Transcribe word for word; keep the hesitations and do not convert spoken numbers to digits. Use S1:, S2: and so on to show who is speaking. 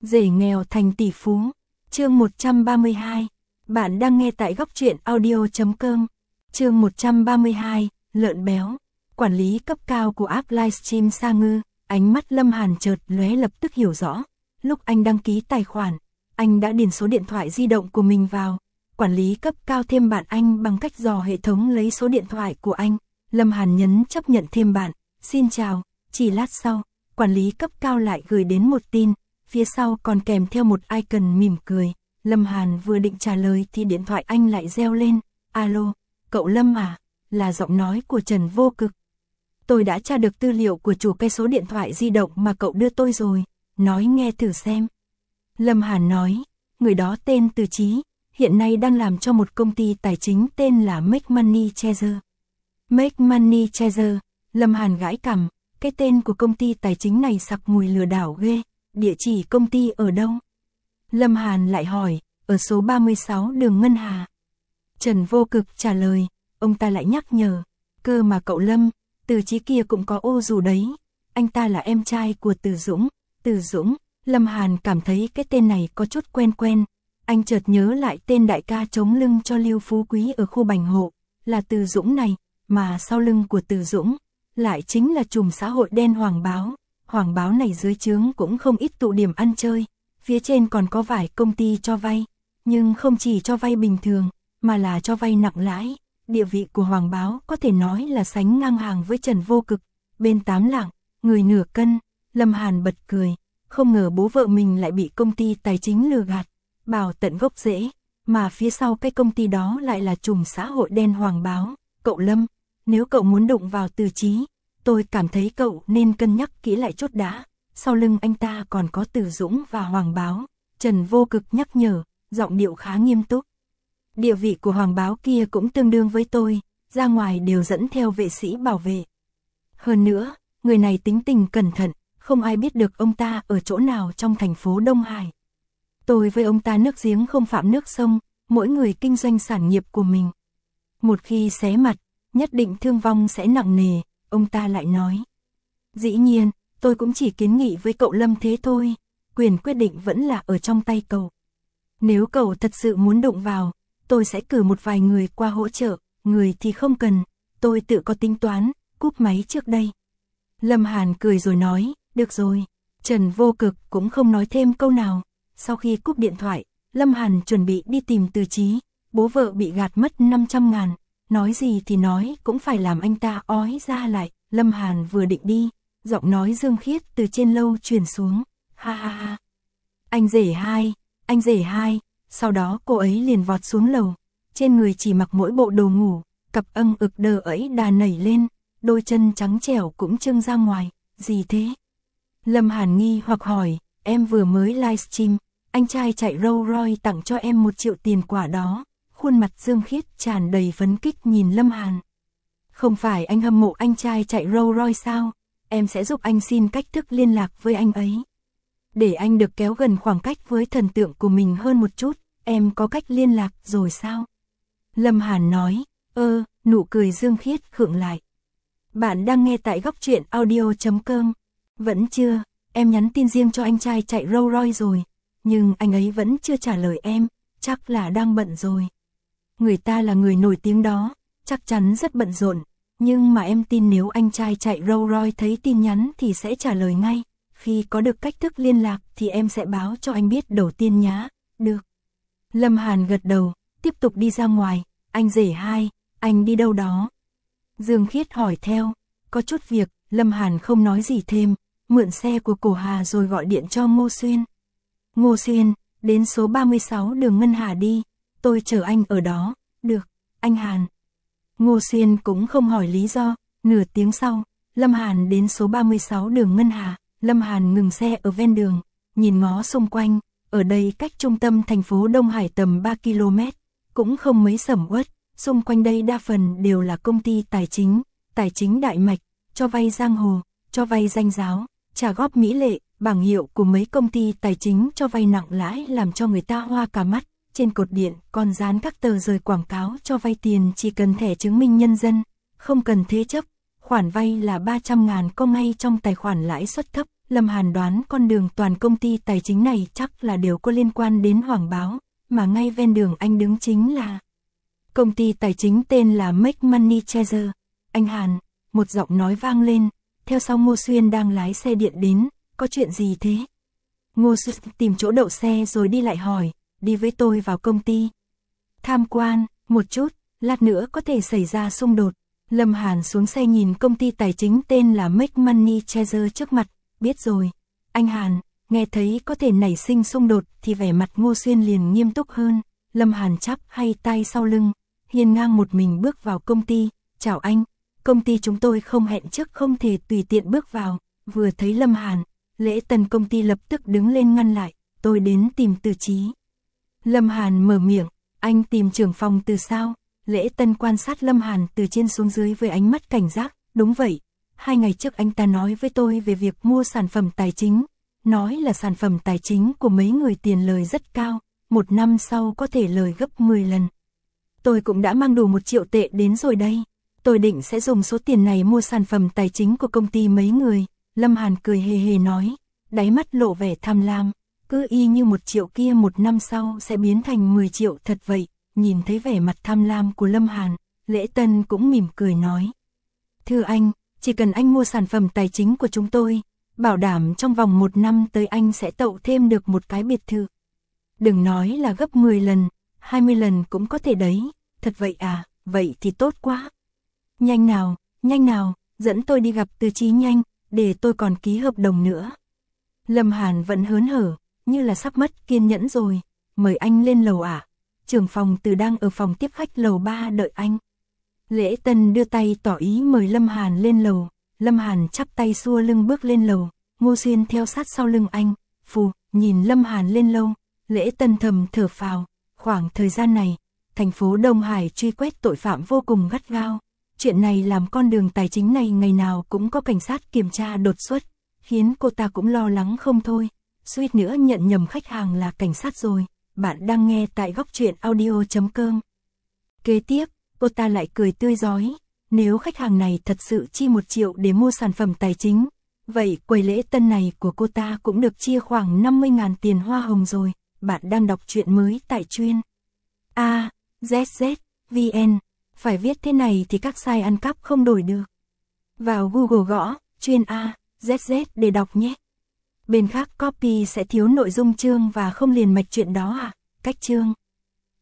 S1: Rể nghèo thành tỷ phú. Chương một trăm ba mươi hai. Bạn đang nghe tại góc truyện audio chấm com. Chương một trăm ba mươi hai, lợn béo. Quản lý cấp cao của app livestream Sa Ngư, ánh mắt Lâm Hàn chợt lóe, lập tức hiểu rõ. Lúc anh đăng ký tài khoản, anh đã điền số điện thoại di động của mình vào. Quản lý cấp cao thêm bạn anh bằng cách dò hệ thống lấy số điện thoại của anh. Lâm Hàn nhấn chấp nhận thêm bạn. Xin chào. Chỉ lát sau, quản lý cấp cao lại gửi đến một tin. Phía sau còn kèm theo một icon mỉm cười. Lâm Hàn vừa định trả lời thì điện thoại anh lại reo lên. Alo, cậu Lâm à? Là giọng nói của Trần Vô Cực. Tôi đã tra được tư liệu của chủ cái số điện thoại di động mà cậu đưa tôi rồi. Nói nghe thử xem. Lâm Hàn nói, người đó tên Từ Chí, hiện nay đang làm cho một công ty tài chính tên là Make Money Chaser. Make Money Chaser. Lâm Hàn gãi cằm, cái tên của công ty tài chính này sặc mùi lừa đảo ghê. Địa chỉ công ty ở đâu? Lâm Hàn lại hỏi, ở số ba mươi sáu đường Ngân Hà. Trần Vô Cực trả lời, ông ta lại nhắc nhở, cơ mà cậu Lâm, Từ Chí kia cũng có ô dù đấy. Anh ta là em trai của Từ Dũng. Từ Dũng. Lâm Hàn cảm thấy cái tên này có chút quen quen. Anh chợt nhớ lại tên đại ca chống lưng cho Lưu Phú Quý ở khu Bành Hộ, là Từ Dũng này, mà sau lưng của Từ Dũng lại chính là chùm xã hội đen Hoàng Báo. Hoàng Báo này dưới trướng cũng không ít tụ điểm ăn chơi, phía trên còn có vài công ty cho vay, nhưng không chỉ cho vay bình thường, mà là cho vay nặng lãi. Địa vị của Hoàng Báo có thể nói là sánh ngang hàng với Trần Vô Cực. Bên tám lạng, người nửa cân. Lâm Hàn bật cười, không ngờ bố vợ mình lại bị công ty tài chính lừa gạt, bảo tận gốc rễ, mà phía sau cái công ty đó lại là chùm xã hội đen Hoàng Báo. Cậu Lâm, nếu cậu muốn đụng vào Từ Chí, tôi cảm thấy cậu nên cân nhắc kỹ lại chút đã. Sau lưng anh ta còn có Từ Dũng và Hoàng Báo. Trần Vô Cực nhắc nhở, giọng điệu khá nghiêm túc. Địa vị của Hoàng Báo kia cũng tương đương với tôi, ra ngoài đều dẫn theo vệ sĩ bảo vệ. Hơn nữa, người này tính tình cẩn thận, không ai biết được ông ta ở chỗ nào trong thành phố Đông Hải. Tôi với ông ta nước giếng không phạm nước sông, mỗi người kinh doanh sản nghiệp của mình. Một khi xé mặt, nhất định thương vong sẽ nặng nề, ông ta lại nói. Dĩ nhiên, tôi cũng chỉ kiến nghị với cậu Lâm thế thôi, quyền quyết định vẫn là ở trong tay cậu. Nếu cậu thật sự muốn đụng vào, tôi sẽ cử một vài người qua hỗ trợ, người thì không cần, tôi tự có tính toán. Cúp máy trước đây. Lâm Hàn cười rồi nói, được rồi. Trần Vô Cực cũng không nói thêm câu nào. Sau khi cúp điện thoại, Lâm Hàn chuẩn bị đi tìm Từ Chí. Bố vợ bị gạt mất năm trăm ngàn, nói gì thì nói cũng phải làm anh ta ói ra lại. Lâm Hàn vừa định đi, giọng nói Dương Khiết từ trên lâu truyền xuống. Ha ha ha. Anh rể hai, anh rể hai. Sau đó cô ấy liền vọt xuống lầu, trên người chỉ mặc mỗi bộ đồ ngủ, cặp âng ực đờ ấy đà nảy lên, đôi chân trắng trẻo cũng trưng ra ngoài. Gì thế? Lâm Hàn nghi hoặc hỏi, em vừa mới livestream, anh trai chạy Rolls Royce tặng cho em một triệu tiền quả đó. Khuôn mặt Dương Khiết tràn đầy phấn kích nhìn Lâm Hàn. Không phải anh hâm mộ anh trai chạy Rolls Royce sao? Em sẽ giúp anh xin cách thức liên lạc với anh ấy, để anh được kéo gần khoảng cách với thần tượng của mình hơn một chút. Em có cách liên lạc rồi sao? Lâm Hàn nói, ơ, nụ cười Dương Khiết khựng lại. Bạn đang nghe tại góc truyện audio chấm com. Vẫn chưa, em nhắn tin riêng cho anh trai chạy Rolls Royce rồi, nhưng anh ấy vẫn chưa trả lời em, chắc là đang bận rồi. Người ta là người nổi tiếng đó, chắc chắn rất bận rộn, nhưng mà em tin nếu anh trai chạy Rolls Royce thấy tin nhắn thì sẽ trả lời ngay. Khi có được cách thức liên lạc thì em sẽ báo cho anh biết đầu tiên nhá. Được. Lâm Hàn gật đầu, tiếp tục đi ra ngoài. Anh rể hai, anh đi đâu đó? Dương Khiết hỏi theo. Có chút việc. Lâm Hàn không nói gì thêm, mượn xe của Cổ Hà rồi gọi điện cho Ngô Xuyên. Ngô Xuyên, đến số ba mươi sáu đường Ngân Hà đi, tôi chờ anh ở đó. Được, anh Hàn. Ngô Xuyên cũng không hỏi lý do. Nửa tiếng sau, Lâm Hàn đến số ba mươi sáu đường Ngân Hà. Lâm Hàn ngừng xe ở ven đường, nhìn ngó xung quanh. Ở đây cách trung tâm thành phố Đông Hải tầm ba ki lô mét, cũng không mấy sầm uất. Xung quanh đây đa phần đều là công ty tài chính, tài chính đại mạch, cho vay giang hồ, cho vay danh giáo, trả góp mỹ lệ. Bảng hiệu của mấy công ty tài chính cho vay nặng lãi làm cho người ta hoa cả mắt. Trên cột điện còn dán các tờ rơi quảng cáo cho vay tiền chỉ cần thẻ chứng minh nhân dân, không cần thế chấp. Khoản vay là ba trăm ngàn có ngay trong tài khoản, lãi suất thấp, Lâm Hàn đoán con đường toàn công ty tài chính này chắc là đều có liên quan đến Hoàng Báo, mà ngay ven đường anh đứng chính là công ty tài chính tên là Make Money Treasure. Anh Hàn, một giọng nói vang lên, theo sau Ngô Xuyên đang lái xe điện đến, có chuyện gì thế? Ngô Xuyên tìm chỗ đậu xe rồi đi lại hỏi, đi với tôi vào công ty. Tham quan, một chút, lát nữa có thể xảy ra xung đột. Lâm Hàn xuống xe nhìn công ty tài chính tên là Make Money Treasure trước mặt, biết rồi. Anh Hàn, nghe thấy có thể nảy sinh xung đột thì vẻ mặt Ngô Xuyên liền nghiêm túc hơn. Lâm Hàn chắp hai tay sau lưng, hiên ngang một mình bước vào công ty. Chào anh, công ty chúng tôi không hẹn trước không thể tùy tiện bước vào. Vừa thấy Lâm Hàn, lễ tân công ty lập tức đứng lên ngăn lại, tôi đến tìm Từ Chí. Lâm Hàn mở miệng, anh tìm trưởng phòng Từ sao? Lễ tân quan sát Lâm Hàn từ trên xuống dưới với ánh mắt cảnh giác, đúng vậy. Hai ngày trước anh ta nói với tôi về việc mua sản phẩm tài chính, nói là sản phẩm tài chính của mấy người tiền lời rất cao, một năm sau có thể lời gấp mười lần. Tôi cũng đã mang đủ một triệu tệ đến rồi đây, tôi định sẽ dùng số tiền này mua sản phẩm tài chính của công ty mấy người. Lâm Hàn cười hề hề nói, đáy mắt lộ vẻ tham lam, cứ y như một triệu kia một năm sau sẽ biến thành mười triệu thật vậy. Nhìn thấy vẻ mặt tham lam của Lâm Hàn, Lễ Tân cũng mỉm cười nói. Thưa anh, chỉ cần anh mua sản phẩm tài chính của chúng tôi, bảo đảm trong vòng một năm tới anh sẽ tậu thêm được một cái biệt thự. Đừng nói là gấp mười lần, hai mươi lần cũng có thể đấy, thật vậy à, vậy thì tốt quá. Nhanh nào, nhanh nào, dẫn tôi đi gặp Từ Chí nhanh, để tôi còn ký hợp đồng nữa. Lâm Hàn vẫn hớn hở, như là sắp mất kiên nhẫn rồi, mời anh lên lầu ạ. À? Trưởng phòng Từ đang ở phòng tiếp khách lầu ba đợi anh. Lễ Tân đưa tay tỏ ý mời Lâm Hàn lên lầu. Lâm Hàn chắp tay xua lưng bước lên lầu. Ngô Xuyên theo sát sau lưng anh. Phù, nhìn Lâm Hàn lên lầu. Lễ Tân thầm thở phào. Khoảng thời gian này, thành phố Đông Hải truy quét tội phạm vô cùng gắt gao. Chuyện này làm con đường tài chính này ngày nào cũng có cảnh sát kiểm tra đột xuất, khiến cô ta cũng lo lắng không thôi. Suýt nữa nhận nhầm khách hàng là cảnh sát rồi. Bạn đang nghe tại góc truyện audio chấm com. Kế tiếp, cô ta lại cười tươi rói. Nếu khách hàng này thật sự chi một triệu để mua sản phẩm tài chính, vậy quầy Lễ Tân này của cô ta cũng được chia khoảng năm mươi ngàn tiền hoa hồng rồi. Bạn đang đọc truyện mới tại chuyên A Z Z vn. Phải viết thế này thì các site ăn cắp không đổi được. Vào Google gõ chuyên A Z Z để đọc nhé. Bên khác copy sẽ thiếu nội dung chương và không liền mạch chuyện đó à? Cách chương